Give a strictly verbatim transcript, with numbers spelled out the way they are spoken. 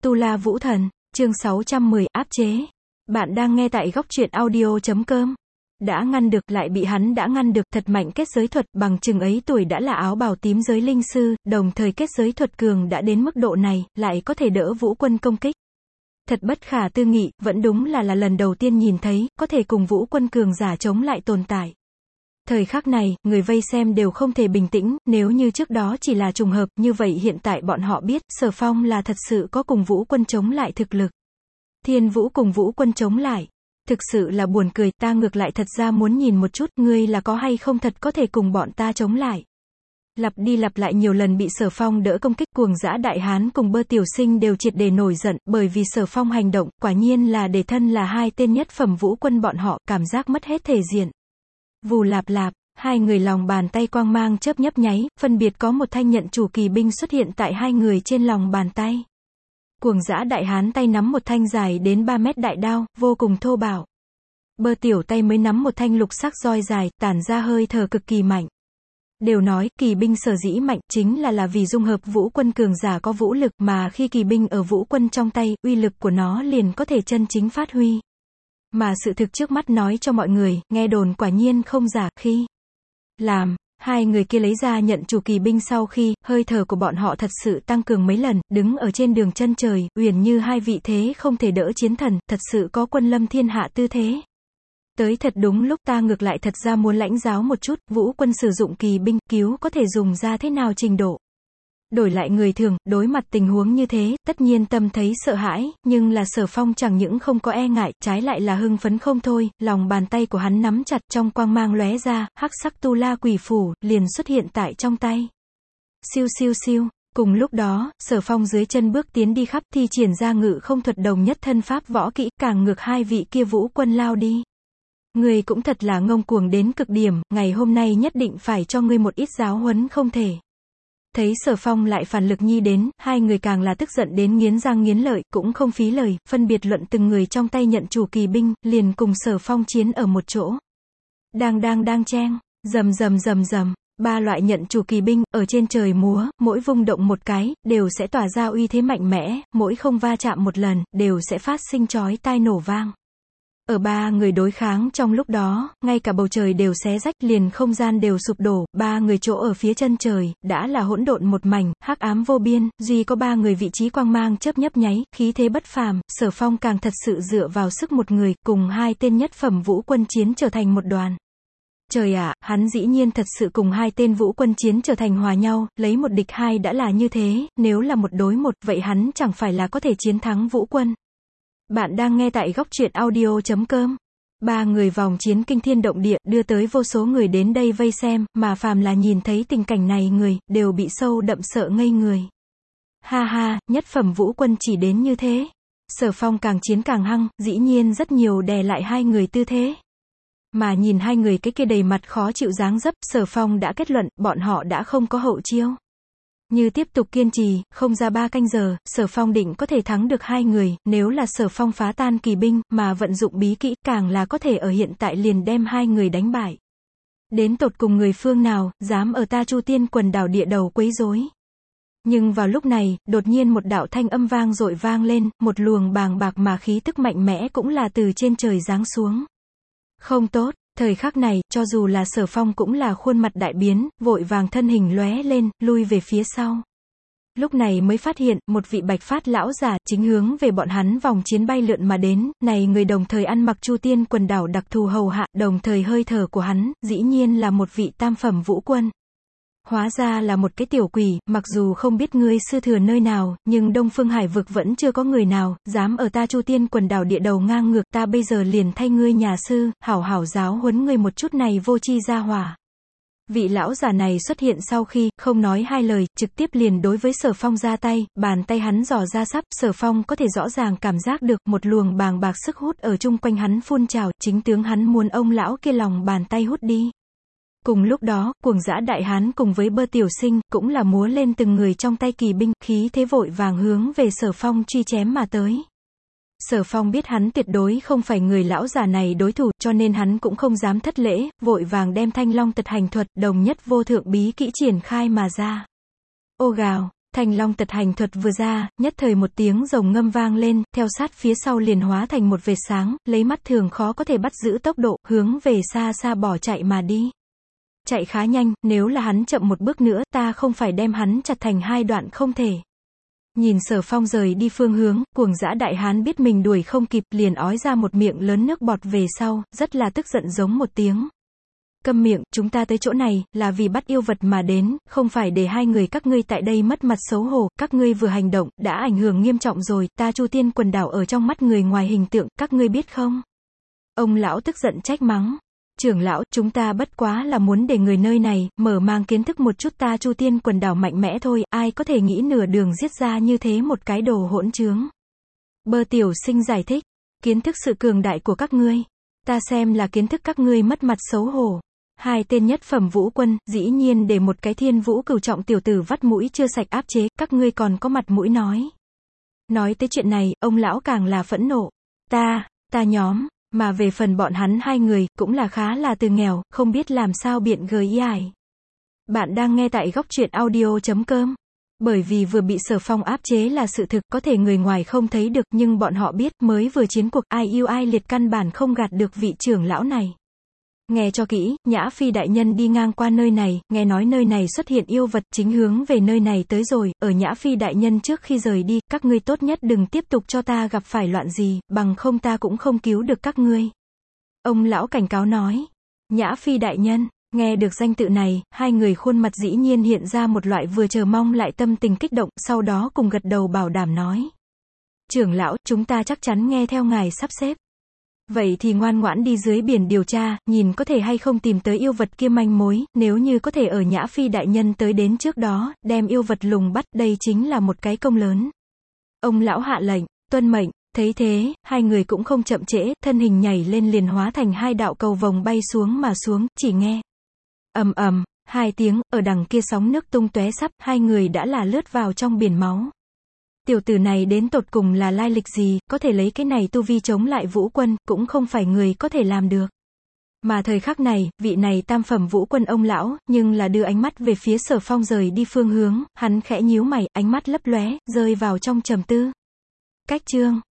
Tu La Vũ Thần, chương sáu trăm mười, áp chế. Bạn đang nghe tại góc truyện audio chấm com. Đã ngăn được, lại bị hắn đã ngăn được, thật mạnh kết giới thuật, bằng chừng ấy tuổi đã là áo bào tím giới linh sư, đồng thời kết giới thuật cường đã đến mức độ này, lại có thể đỡ Vũ Quân công kích. Thật bất khả tư nghị, vẫn đúng là là lần đầu tiên nhìn thấy, có thể cùng Vũ Quân cường giả chống lại tồn tại. Thời khắc này, người vây xem đều không thể bình tĩnh, nếu như trước đó chỉ là trùng hợp, như vậy hiện tại bọn họ biết, Sở Phong là thật sự có cùng Vũ Quân chống lại thực lực. Thiên Vũ cùng Vũ Quân chống lại. Thực sự là buồn cười, ta ngược lại thật ra muốn nhìn một chút, ngươi là có hay không thật có thể cùng bọn ta chống lại. Lặp đi lặp lại nhiều lần bị Sở Phong đỡ công kích, cuồng dã đại hán cùng Bơ tiểu sinh đều triệt để nổi giận, bởi vì Sở Phong hành động, quả nhiên là để thân là hai tên nhất phẩm Vũ Quân bọn họ, cảm giác mất hết thể diện. Vù lạp lạp, hai người lòng bàn tay quang mang chớp nhấp nháy, phân biệt có một thanh nhận chủ kỳ binh xuất hiện tại hai người trên lòng bàn tay. Cuồng dã đại hán tay nắm một thanh dài đến ba mét đại đao, vô cùng thô bạo. Bơ tiểu tay mới nắm một thanh lục sắc roi dài, tản ra hơi thở cực kỳ mạnh. Đều nói, kỳ binh sở dĩ mạnh, chính là là vì dung hợp Vũ Quân cường giả có vũ lực, mà khi kỳ binh ở Vũ Quân trong tay, uy lực của nó liền có thể chân chính phát huy. Mà sự thực trước mắt nói cho mọi người, nghe đồn quả nhiên không giả, khi làm, hai người kia lấy ra nhận chủ kỳ binh sau khi, hơi thở của bọn họ thật sự tăng cường mấy lần, đứng ở trên đường chân trời, uyển như hai vị thế không thể đỡ chiến thần, thật sự có quân lâm thiên hạ tư thế. Tới thật đúng lúc, ta ngược lại thật ra muốn lãnh giáo một chút, Vũ Quân sử dụng kỳ binh, cứu có thể dùng ra thế nào trình độ. Đổi lại người thường, đối mặt tình huống như thế, tất nhiên tâm thấy sợ hãi, nhưng là Sở Phong chẳng những không có e ngại, trái lại là hưng phấn không thôi, lòng bàn tay của hắn nắm chặt, trong quang mang lóe ra, hắc sắc tu la quỷ phủ, liền xuất hiện tại trong tay. Siêu siêu siêu, cùng lúc đó, Sở Phong dưới chân bước tiến đi khắp, thi triển ra ngự không thuật đồng nhất thân pháp võ kỹ, càng ngược hai vị kia Vũ Quân lao đi. Ngươi cũng thật là ngông cuồng đến cực điểm, ngày hôm nay nhất định phải cho ngươi một ít giáo huấn không thể. Thấy Sở Phong lại phản lực nhi đến, hai người càng là tức giận đến nghiến răng nghiến lợi, cũng không phí lời, phân biệt luận từng người trong tay nhận chủ kỳ binh, liền cùng Sở Phong chiến ở một chỗ. Đang đang đang cheng, rầm rầm rầm rầm, ba loại nhận chủ kỳ binh, ở trên trời múa, mỗi vung động một cái, đều sẽ tỏa ra uy thế mạnh mẽ, mỗi không va chạm một lần, đều sẽ phát sinh chói tai nổ vang. Ở ba người đối kháng trong lúc đó, ngay cả bầu trời đều xé rách, liền không gian đều sụp đổ, ba người chỗ ở phía chân trời, đã là hỗn độn một mảnh, hắc ám vô biên, duy có ba người vị trí quang mang chớp nhấp nháy, khí thế bất phàm, Sở Phong càng thật sự dựa vào sức một người, cùng hai tên nhất phẩm Vũ Quân chiến trở thành một đoàn. Trời ạ, à, hắn dĩ nhiên thật sự cùng hai tên Vũ Quân chiến trở thành hòa nhau, lấy một địch hai đã là như thế, nếu là một đối một, vậy hắn chẳng phải là có thể chiến thắng Vũ Quân. Bạn đang nghe tại góc truyện audio chấm com. Ba người vòng chiến kinh thiên động địa, đưa tới vô số người đến đây vây xem, mà phàm là nhìn thấy tình cảnh này người, đều bị sâu đậm sợ ngây người. Ha ha, nhất phẩm Vũ Quân chỉ đến như thế. Sở Phong càng chiến càng hăng, dĩ nhiên rất nhiều đè lại hai người tư thế. Mà nhìn hai người cái kia đầy mặt khó chịu dáng dấp, Sở Phong đã kết luận, bọn họ đã không có hậu chiêu. Như tiếp tục kiên trì, không ra ba canh giờ, Sở Phong định có thể thắng được hai người, nếu là Sở Phong phá tan kỳ binh, mà vận dụng bí kỹ, càng là có thể ở hiện tại liền đem hai người đánh bại. Đến tột cùng người phương nào, dám ở ta Chu Tiên quần đảo địa đầu quấy rối. Nhưng vào lúc này, đột nhiên một đạo thanh âm vang dội vang lên, một luồng bàng bạc mà khí tức mạnh mẽ cũng là từ trên trời giáng xuống. Không tốt. Thời khắc này, cho dù là Sở Phong cũng là khuôn mặt đại biến, vội vàng thân hình lóe lên, lui về phía sau. Lúc này mới phát hiện, một vị bạch phát lão giả, chính hướng về bọn hắn vòng chiến bay lượn mà đến, này người đồng thời ăn mặc Chu Tiên quần đảo đặc thù hầu hạ, đồng thời hơi thở của hắn, dĩ nhiên là một vị tam phẩm Vũ Quân. Hóa ra là một cái tiểu quỷ, mặc dù không biết ngươi sư thừa nơi nào, nhưng Đông Phương Hải vực vẫn chưa có người nào, dám ở ta Chu Tiên quần đảo địa đầu ngang ngược, ta bây giờ liền thay ngươi nhà sư, hảo hảo giáo huấn ngươi một chút này vô chi gia hỏa. Vị lão giả này xuất hiện sau khi, không nói hai lời, trực tiếp liền đối với Sở Phong ra tay, bàn tay hắn dò ra sắp, Sở Phong có thể rõ ràng cảm giác được, một luồng bàng bạc sức hút ở chung quanh hắn phun trào, chính tướng hắn muốn ông lão kia lòng bàn tay hút đi. Cùng lúc đó, cuồng dã đại hán cùng với Bơ tiểu sinh, cũng là múa lên từng người trong tay kỳ binh, khí thế vội vàng hướng về Sở Phong truy chém mà tới. Sở Phong biết hắn tuyệt đối không phải người lão già này đối thủ, cho nên hắn cũng không dám thất lễ, vội vàng đem Thanh Long Tật Hành Thuật, đồng nhất vô thượng bí kỹ triển khai mà ra. Ô gào, Thanh long tật hành thuật vừa ra, nhất thời một tiếng rồng ngâm vang lên, theo sát phía sau liền hóa thành một vệt sáng, lấy mắt thường khó có thể bắt giữ tốc độ, hướng về xa xa bỏ chạy mà đi. Chạy khá nhanh, nếu là hắn chậm một bước nữa, ta không phải đem hắn chặt thành hai đoạn không thể. Nhìn Sở Phong rời đi phương hướng, cuồng dã đại hán biết mình đuổi không kịp, liền ói ra một miệng lớn nước bọt về sau, rất là tức giận giống một tiếng. Câm miệng, chúng ta tới chỗ này, là vì bắt yêu vật mà đến, không phải để hai người các ngươi tại đây mất mặt xấu hổ, các ngươi vừa hành động, đã ảnh hưởng nghiêm trọng rồi, ta Chu Tiên quần đảo ở trong mắt người ngoài hình tượng, các ngươi biết không? Ông lão tức giận trách mắng. Trưởng lão, chúng ta bất quá là muốn để người nơi này, mở mang kiến thức một chút ta Chu Tiên quần đảo mạnh mẽ thôi, ai có thể nghĩ nửa đường giết ra như thế một cái đồ hỗn trướng. Bơ tiểu sinh giải thích, kiến thức sự cường đại của các ngươi. Ta xem là kiến thức các ngươi mất mặt xấu hổ. Hai tên nhất phẩm vũ quân, dĩ nhiên để một cái thiên vũ cửu trọng tiểu tử vắt mũi chưa sạch áp chế, các ngươi còn có mặt mũi nói. Nói tới chuyện này, ông lão càng là phẫn nộ. Ta, ta nhóm, mà về phần bọn hắn hai người, cũng là khá là từ nghèo, không biết làm sao biện gời ý ải. Bạn đang nghe tại góc truyện audio chấm com. Bởi vì vừa bị Sở Phong áp chế là sự thực, có thể người ngoài không thấy được, nhưng bọn họ biết, mới vừa chiến cuộc, ai yêu ai liệt căn bản không gạt được vị trưởng lão này. Nghe cho kỹ, Nhã Phi đại nhân đi ngang qua nơi này, nghe nói nơi này xuất hiện yêu vật, chính hướng về nơi này tới rồi, ở Nhã Phi đại nhân trước khi rời đi, các ngươi tốt nhất đừng tiếp tục cho ta gặp phải loạn gì, bằng không ta cũng không cứu được các ngươi. Ông lão cảnh cáo nói. Nhã Phi đại nhân, nghe được danh tự này, hai người khuôn mặt dĩ nhiên hiện ra một loại vừa chờ mong lại tâm tình kích động, sau đó cùng gật đầu bảo đảm nói. Trưởng lão, chúng ta chắc chắn nghe theo ngài sắp xếp. Vậy thì ngoan ngoãn đi dưới biển điều tra, nhìn có thể hay không tìm tới yêu vật kia manh mối, nếu như có thể ở Nhã Phi đại nhân tới đến trước đó, đem yêu vật lùng bắt, đây chính là một cái công lớn. Ông lão hạ lệnh, tuân mệnh, thấy thế, hai người cũng không chậm trễ, thân hình nhảy lên liền hóa thành hai đạo cầu vồng bay xuống mà xuống, chỉ nghe. Ầm ầm, hai tiếng, ở đằng kia sóng nước tung tóe sắp, hai người đã là lướt vào trong biển máu. Tiểu tử này đến tột cùng là lai lịch gì, có thể lấy cái này tu vi chống lại vũ quân, cũng không phải người có thể làm được. Mà thời khắc này, vị này tam phẩm vũ quân ông lão, nhưng là đưa ánh mắt về phía Sở Phong rời đi phương hướng, hắn khẽ nhíu mày, ánh mắt lấp lóe, rơi vào trong trầm tư. Cách chương